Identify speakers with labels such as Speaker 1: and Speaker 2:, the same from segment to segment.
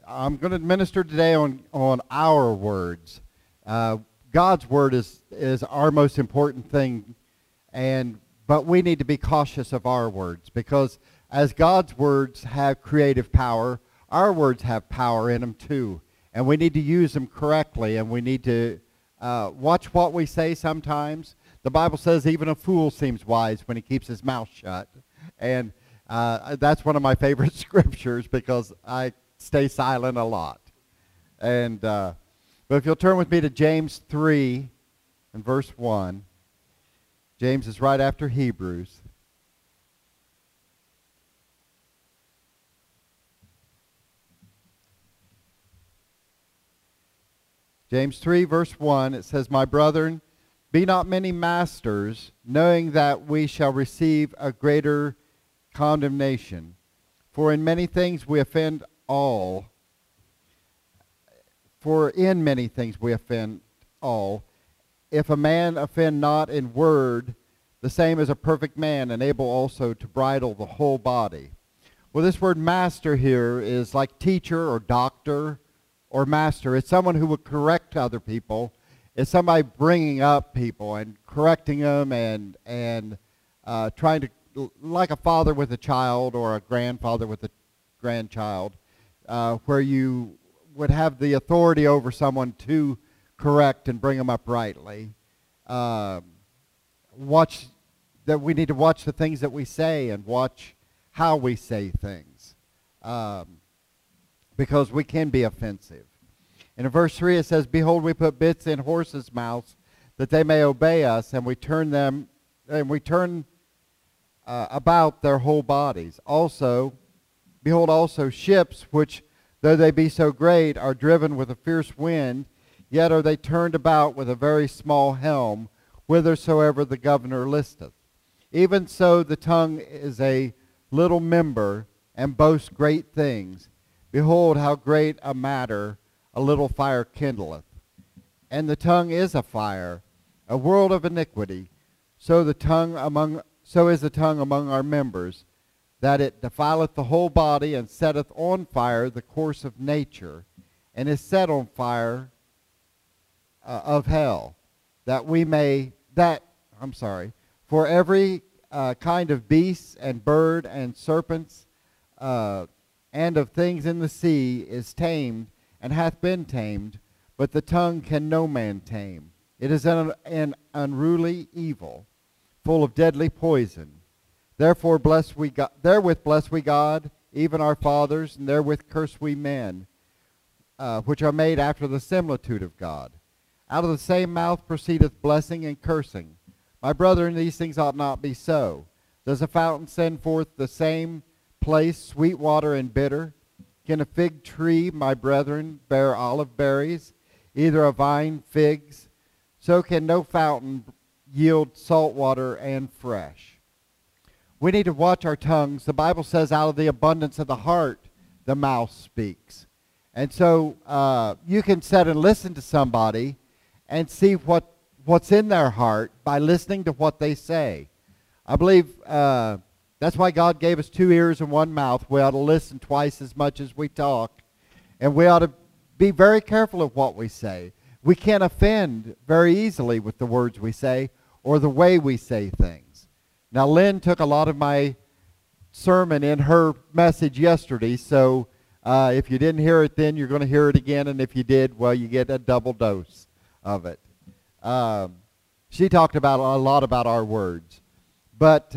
Speaker 1: I'm going to minister today on our words. God's word is our most important thing, but we need to be cautious of our words, because as God's words have creative power, our words have power in them too, and we need to use them correctly, and we need to watch what we say sometimes. The Bible says even a fool seems wise when he keeps his mouth shut, and that's one of my favorite scriptures because I stay silent a lot. And but if you'll turn with me to James 3 and verse 1. James is right after Hebrews. James 3 verse 1, it says, "My brethren, be not many masters, knowing that we shall receive a greater condemnation. For in many things we offend all. For in many things we offend all. If a man offend not in word, the same is a perfect man, and able also to bridle the whole body." Well, this word master here is like teacher or doctor or master. It's someone who would correct other people. It's somebody bringing up people and correcting them and trying to, like a father with a child or a grandfather with a grandchild, where you would have the authority over someone to correct and bring them up rightly. We need to watch the things that we say and watch how we say things, because we can be offensive. And in verse 3 it says, "Behold, we put bits in horses' mouths that they may obey us, and we turn about their whole bodies. Also, behold, also ships, which, though they be so great, are driven with a fierce wind, yet are they turned about with a very small helm, whithersoever the governor listeth. Even so the tongue is a little member, and boasts great things. Behold, how great a matter a little fire kindleth. And the tongue is a fire, a world of iniquity. So is the tongue among our members, that it defileth the whole body, and setteth on fire the course of nature, and is set on fire of hell, for every kind of beasts and bird and serpents and of things in the sea is tamed, and hath been tamed, but the tongue can no man tame. It is an unruly evil, full of deadly poison. Therefore therewith bless we God, even our fathers, and therewith curse we men, which are made after the similitude of God. Out of the same mouth proceedeth blessing and cursing. My brethren, these things ought not be so. Does a fountain send forth the same place sweet water and bitter? Can a fig tree, my brethren, bear olive berries, either a vine figs? So can no fountain yield salt water and fresh. We need to watch our tongues. The Bible says out of the abundance of the heart, the mouth speaks. And so you can sit and listen to somebody and see what's in their heart by listening to what they say. I believe that's why God gave us 2 ears and 1 mouth. We ought to listen twice as much as we talk. And we ought to be very careful of what we say. We can't offend very easily with the words we say or the way we say things. Now, Lynn took a lot of my sermon in her message yesterday, so if you didn't hear it then, you're going to hear it again, and if you did, well, you get a double dose of it. She talked about a lot about our words. But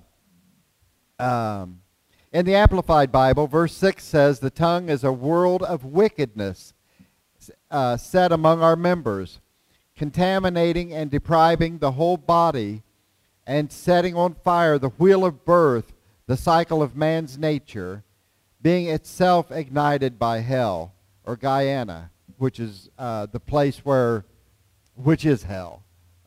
Speaker 1: in the Amplified Bible, verse 6 says, "The tongue is a world of wickedness set among our members, contaminating and depriving the whole body, and setting on fire the wheel of birth, the cycle of man's nature, being itself ignited by hell," or Gehenna, which is the place which is hell.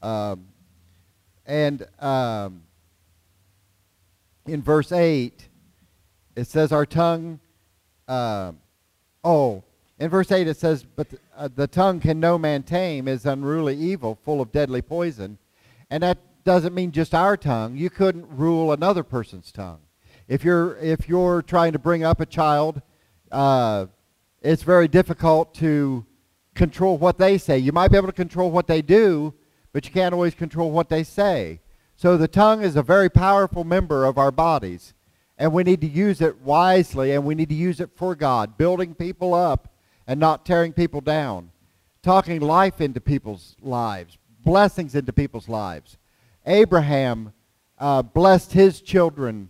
Speaker 1: In verse 8, it says our tongue, in verse 8 it says, "But the tongue can no man tame, is unruly evil, full of deadly poison." And that doesn't mean just our tongue. You couldn't rule another person's tongue. If you're trying to bring up a child it's very difficult to control what they say. You might be able to control what they do, but you can't always control what they say. So the tongue is a very powerful member of our bodies, and we need to use it wisely, and we need to use it for God, building people up and not tearing people down, talking life into people's lives, blessings into people's lives. Abraham blessed his children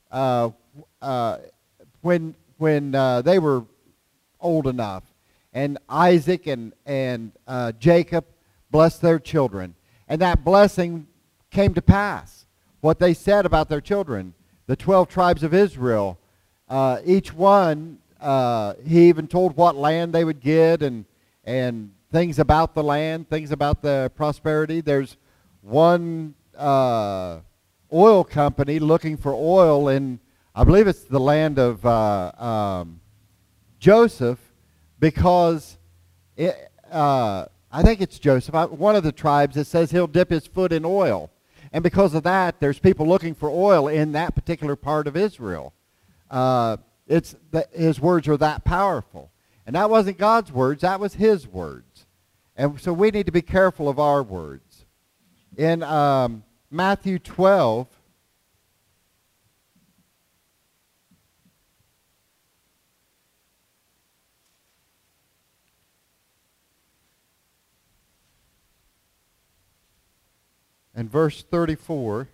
Speaker 1: when they were old enough, and Isaac and Jacob blessed their children, and that blessing came to pass. What they said about their children, the 12 tribes of Israel, each one, he even told what land they would get, and things about the land, things about the prosperity. There's one oil company looking for oil in, I believe it's the land of Joseph, because I think it's Joseph, one of the tribes that says he'll dip his foot in oil. And because of that, there's people looking for oil in that particular part of Israel. His words are that powerful. And that wasn't God's words, that was his words. And so we need to be careful of our words. In Matthew 12, and verse 34,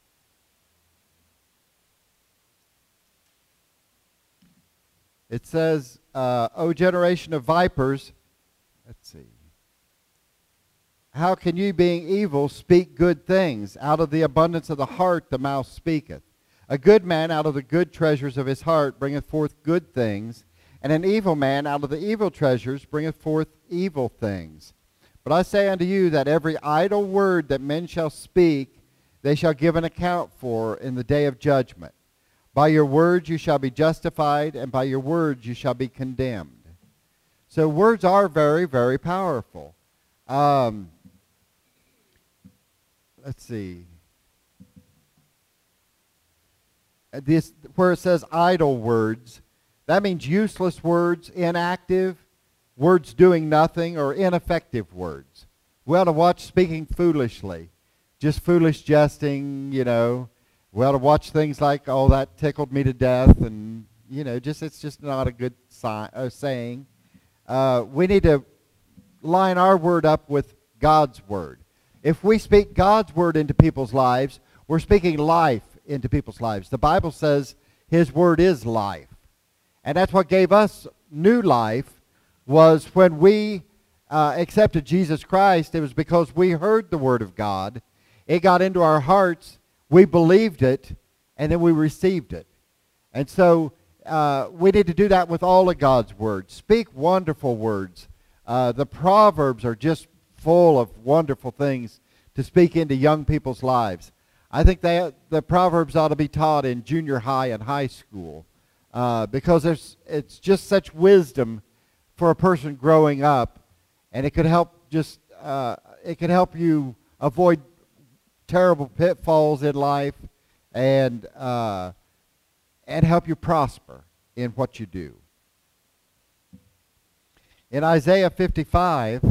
Speaker 1: it says, O generation of vipers, let's see, how can you, being evil, speak good things? Out of the abundance of the heart the mouth speaketh. A good man out of the good treasures of his heart bringeth forth good things, and an evil man out of the evil treasures bringeth forth evil things. But I say unto you that every idle word that men shall speak, they shall give an account for in the day of judgment. By your words you shall be justified, and by your words you shall be condemned. So words are very, very powerful. Let's see. This, where it says idle words, that means useless words, inactive, words doing nothing, or ineffective words. We ought to watch speaking foolishly, just foolish jesting, you know. We ought to watch things like, oh, that tickled me to death, and, you know, it's just not a good saying. We need to line our word up with God's word. If we speak God's word into people's lives, we're speaking life into people's lives. The Bible says his word is life. And that's what gave us new life, was when we accepted Jesus Christ. It was because we heard the word of God. It got into our hearts. We believed it, and then we received it. And so we need to do that with all of God's words. Speak wonderful words. The Proverbs are just full of wonderful things to speak into young people's lives. I think the Proverbs ought to be taught in junior high and high school because it's just such wisdom for a person growing up, and it could help you avoid terrible pitfalls in life and help you prosper in what you do. In Isaiah 55,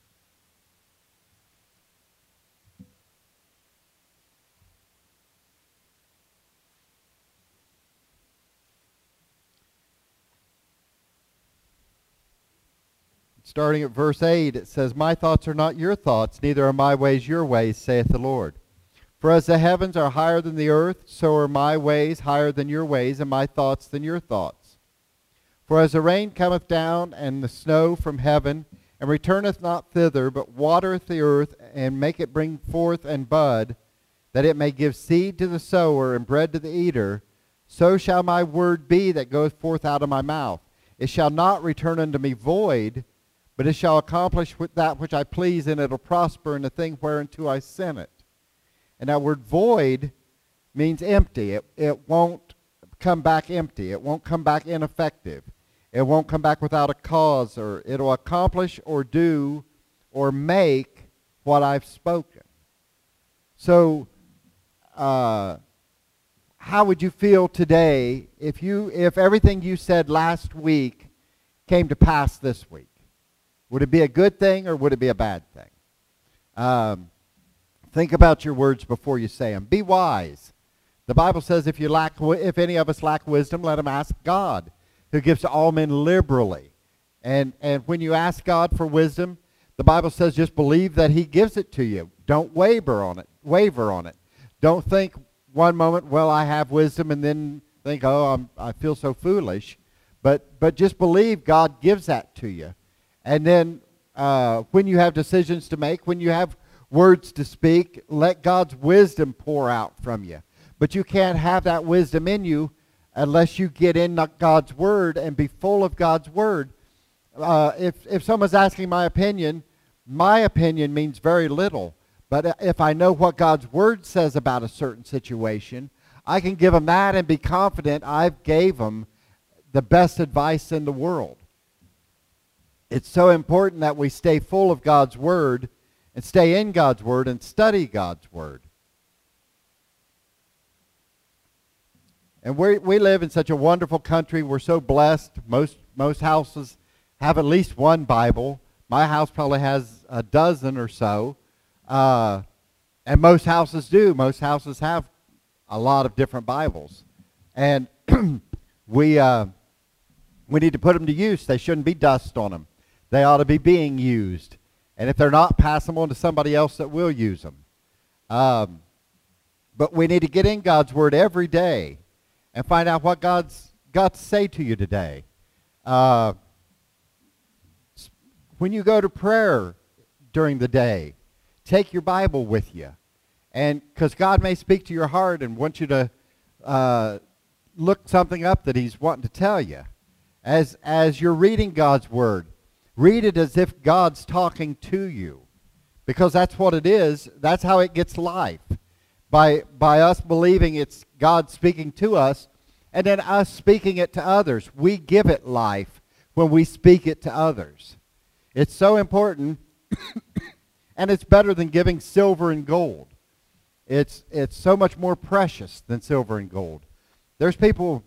Speaker 1: starting at verse 8, it says, My thoughts are not your thoughts, neither are my ways your ways, saith the Lord. For as the heavens are higher than the earth, so are my ways higher than your ways, and my thoughts than your thoughts. For as the rain cometh down, and the snow from heaven, and returneth not thither, but watereth the earth, and make it bring forth and bud, that it may give seed to the sower, and bread to the eater, so shall my word be that goeth forth out of my mouth. It shall not return unto me void, but it shall accomplish that which I please, and it'll prosper in the thing whereunto I sent it. And that word void means empty. It won't come back empty. It won't come back ineffective. It won't come back without a cause, or it'll accomplish or do or make what I've spoken. So how would you feel today if everything you said last week came to pass this week? Would it be a good thing or would it be a bad thing? Think about your words before you say them. Be wise. The Bible says if any of us lack wisdom, let him ask God, who gives to all men liberally. And when you ask God for wisdom, the Bible says just believe that he gives it to you. Don't waver on it. Don't think one moment, well, I have wisdom, and then think, oh, I feel so foolish. But just believe God gives that to you. And then when you have decisions to make, when you have words to speak, let God's wisdom pour out from you. But you can't have that wisdom in you unless you get in God's word and be full of God's word. If someone's asking my opinion means very little. But if I know what God's word says about a certain situation, I can give them that and be confident I've gave them the best advice in the world. It's so important that we stay full of God's word and stay in God's word and study God's word. And we live in such a wonderful country. We're so blessed. Most houses have at least one Bible. My house probably has a dozen or so. And most houses do. Most houses have a lot of different Bibles. And we need to put them to use. They shouldn't be dust on them. They ought to be being used. And if they're not, pass them on to somebody else that will use them. But we need to get in God's word every day and find out what God's got to say to you today. When you go to prayer during the day, take your Bible with you. And because God may speak to your heart and want you to look something up that he's wanting to tell you. As you're reading God's word, read it as if God's talking to you. Because that's what it is. That's how it gets life. By us believing it's God speaking to us, and then us speaking it to others. We give it life when we speak it to others. It's so important, and it's better than giving silver and gold. It's so much more precious than silver and gold. There's people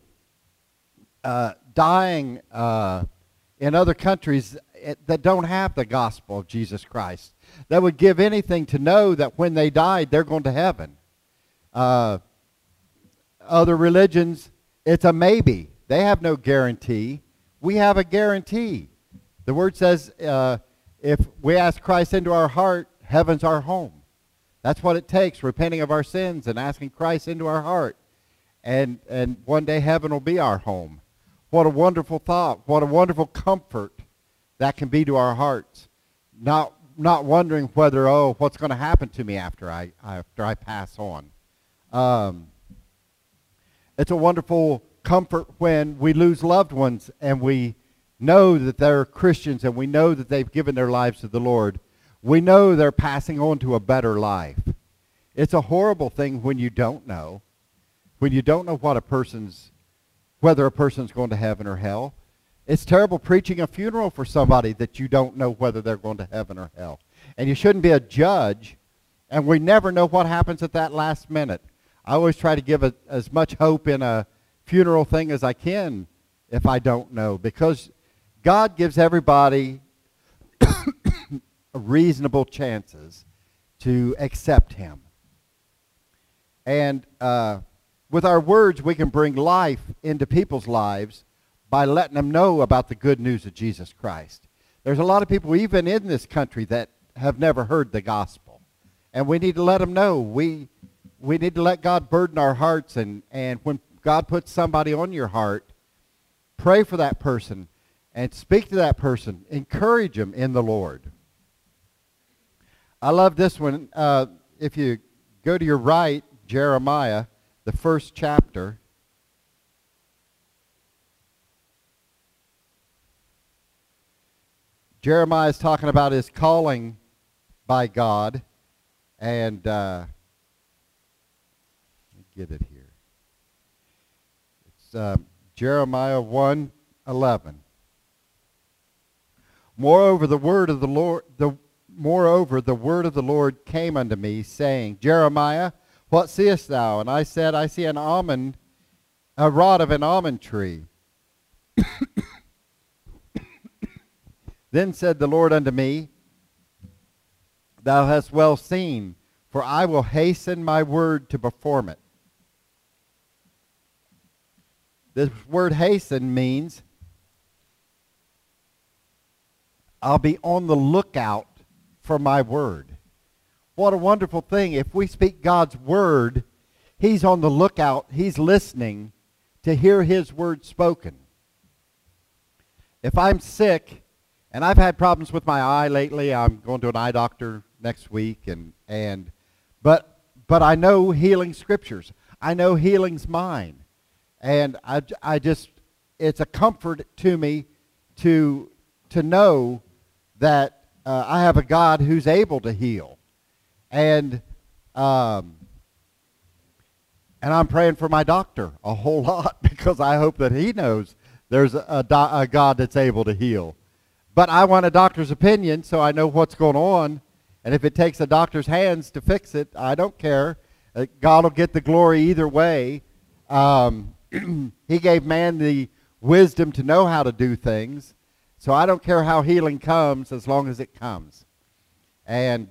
Speaker 1: dying in other countries that don't have the gospel of Jesus Christ, that would give anything to know that when they died, they're going to heaven. Other religions, it's a maybe. They have no guarantee. We have a guarantee. The word says if we ask Christ into our heart, heaven's our home. That's what it takes, repenting of our sins and asking Christ into our heart. And one day heaven will be our home. What a wonderful thought. What a wonderful comfort that can be to our hearts. Not wondering whether, what's going to happen to me after I pass on. It's a wonderful comfort when we lose loved ones and we know that they're Christians and we know that they've given their lives to the Lord. We know they're passing on to a better life. It's a horrible thing when you don't know. When you don't know whether a person's going to heaven or hell. It's terrible preaching a funeral for somebody that you don't know whether they're going to heaven or hell. And you shouldn't be a judge, and we never know what happens at that last minute. I always try to give as much hope in a funeral thing as I can if I don't know, because God gives everybody reasonable chances to accept him. And with our words, we can bring life into people's lives by letting them know about the good news of Jesus Christ. There's a lot of people, even in this country, that have never heard the gospel. And we need to let them know. We need to let God burden our hearts. And when God puts somebody on your heart, pray for that person and speak to that person. Encourage them in the Lord. I love this one. If you go to your right, Jeremiah, the first chapter. Jeremiah is talking about his calling by God. And let me get it here. It's Jeremiah 1:11. Moreover, the word of the Lord came unto me, saying, Jeremiah, what seest thou? And I said, I see a rod of an almond tree. Then said the Lord unto me, Thou hast well seen, for I will hasten my word to perform it. This word hasten means I'll be on the lookout for my word. What a wonderful thing. If we speak God's word, he's on the lookout. He's listening to hear his word spoken. If I'm sick, and I've had problems with my eye lately, I'm going to an eye doctor next week, but I know healing scriptures. I know healing's mine. And I just, it's a comfort to me to know that I have a God who's able to heal. And I'm praying for my doctor a whole lot because I hope that he knows there's a God that's able to heal. But I want a doctor's opinion so I know what's going on. And if it takes a doctor's hands to fix it, I don't care. God will get the glory either way. He gave man the wisdom to know how to do things. So I don't care how healing comes as long as it comes. And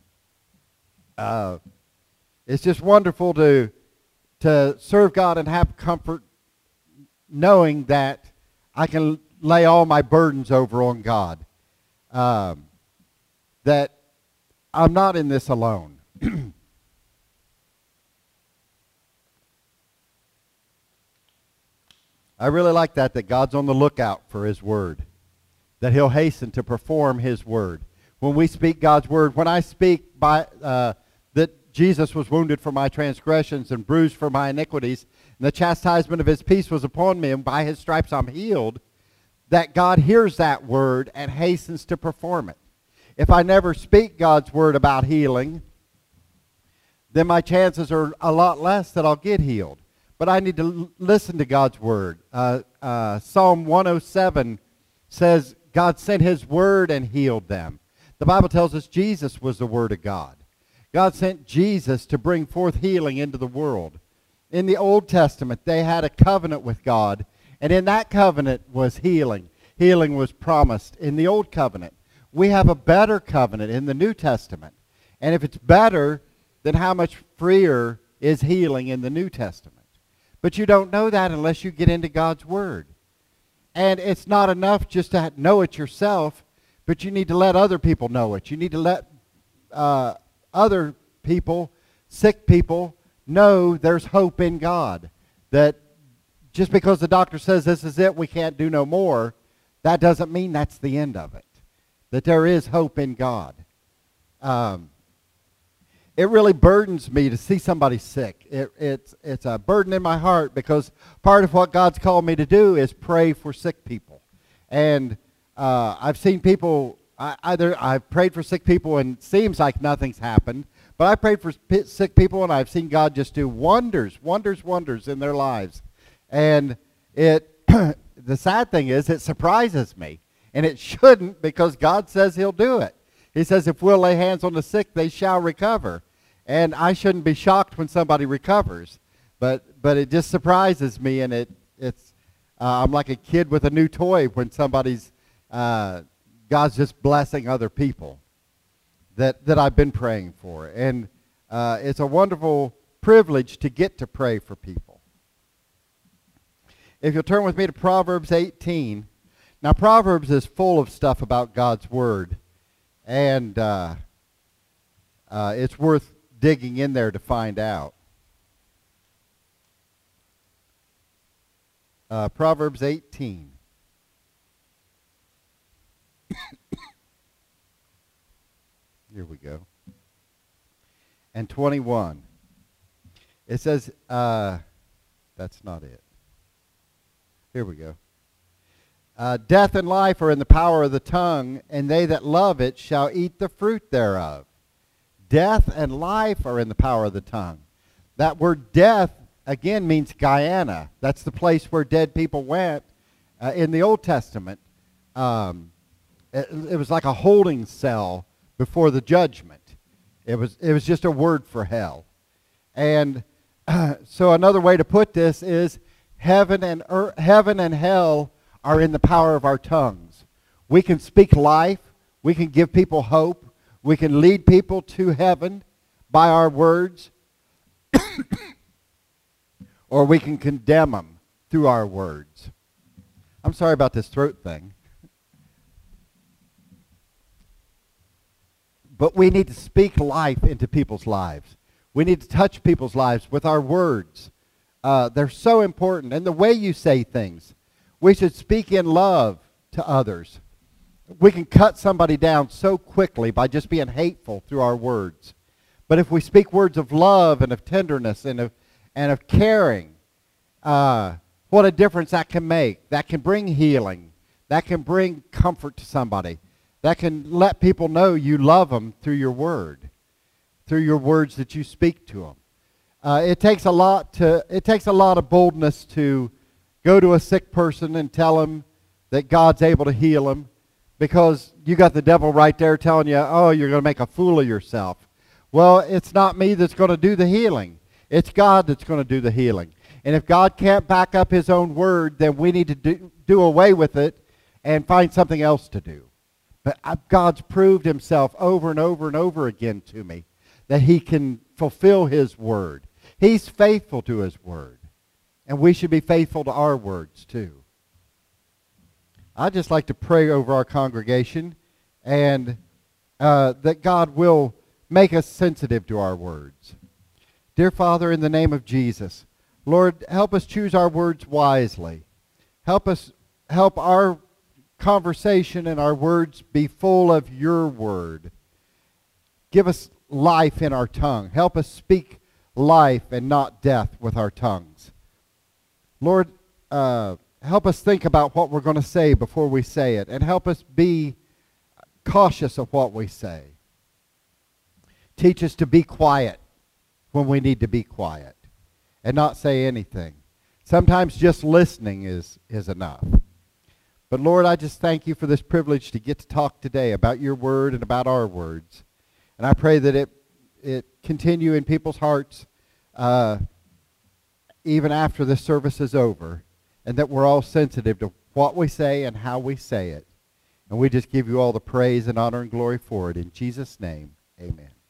Speaker 1: it's just wonderful to serve God and have comfort knowing that I can lay all my burdens over on God. That I'm not in this alone. I really like that God's on the lookout for his word. That he'll hasten to perform his word. When we speak God's word, when I speak that Jesus was wounded for my transgressions and bruised for my iniquities, and the chastisement of his peace was upon me, and by his stripes I'm healed, that God hears that word and hastens to perform it. If I never speak God's word about healing, then my chances are a lot less that I'll get healed. But I need to listen to God's word. Psalm 107 says God sent his word and healed them. The Bible tells us Jesus was the word of God. God sent Jesus to bring forth healing into the world. In the Old Testament, they had a covenant with God, and in that covenant was healing. Healing was promised in the Old Covenant. We have a better covenant in the New Testament. And if it's better, then how much freer is healing in the New Testament? But you don't know that unless you get into God's word. And it's not enough just to know it yourself, but you need to let other people know it. You need to let other people, sick people, know there's hope in God. That just because the doctor says this is it, we can't do no more, that doesn't mean that's the end of it. That there is hope in God. It really burdens me to see somebody sick. It's a burden in my heart because part of what God's called me to do is pray for sick people. And I've seen people, I've prayed for sick people and it seems like nothing's happened. But I prayed for sick people and I've seen God just do wonders in their lives. And the sad thing is it surprises me. And it shouldn't, because God says he'll do it. He says if we'll lay hands on the sick, they shall recover. And I shouldn't be shocked when somebody recovers. But it just surprises me, and I'm like a kid with a new toy when God's just blessing other people that I've been praying for. And it's a wonderful privilege to get to pray for people. If you'll turn with me to Proverbs 18. Now, Proverbs is full of stuff about God's word. And it's worth digging in there to find out. Proverbs 18. Here we go. And 21. It says, that's not it. Here we go. Death and life are in the power of the tongue, and they that love it shall eat the fruit thereof. Death and life are in the power of the tongue. That word death, again, means Guyana. That's the place where dead people went in the Old Testament. It was like a holding cell before the judgment. It was just a word for hell. And so another way to put this is heaven and hell are in the power of our tongues. We can speak life. We can give people hope. We can lead people to heaven by our words. Or we can condemn them through our words. I'm sorry about this throat thing. But we need to speak life into people's lives. We need to touch people's lives with our words. They're so important. And the way you say things. We should speak in love to others. We can cut somebody down so quickly by just being hateful through our words. But if we speak words of love and of tenderness and of caring, what a difference that can make. That can bring healing. That can bring comfort to somebody. That can let people know you love them through your word, through your words that you speak to them. It takes a lot of boldness to go to a sick person and tell them that God's able to heal them, because you got the devil right there telling you, oh, you're going to make a fool of yourself. Well, it's not me that's going to do the healing. It's God that's going to do the healing. And if God can't back up his own word, then we need to do away with it and find something else to do. But God's proved himself over and over and over again to me that he can fulfill his word. He's faithful to his word. And we should be faithful to our words too. I'd just like to pray over our congregation and that God will make us sensitive to our words. Dear Father, in the name of Jesus, Lord, help us choose our words wisely. Help our conversation and our words be full of your word. Give us life in our tongue. Help us speak life and not death with our tongues. Lord, help us think about what we're going to say before we say it, and help us be cautious of what we say. Teach us to be quiet when we need to be quiet and not say anything. Sometimes just listening is enough. But Lord, I just thank you for this privilege to get to talk today about your word and about our words. And I pray that it continue in people's hearts even after this service is over, and that we're all sensitive to what we say and how we say it. And we just give you all the praise and honor and glory for it. In Jesus' name, amen.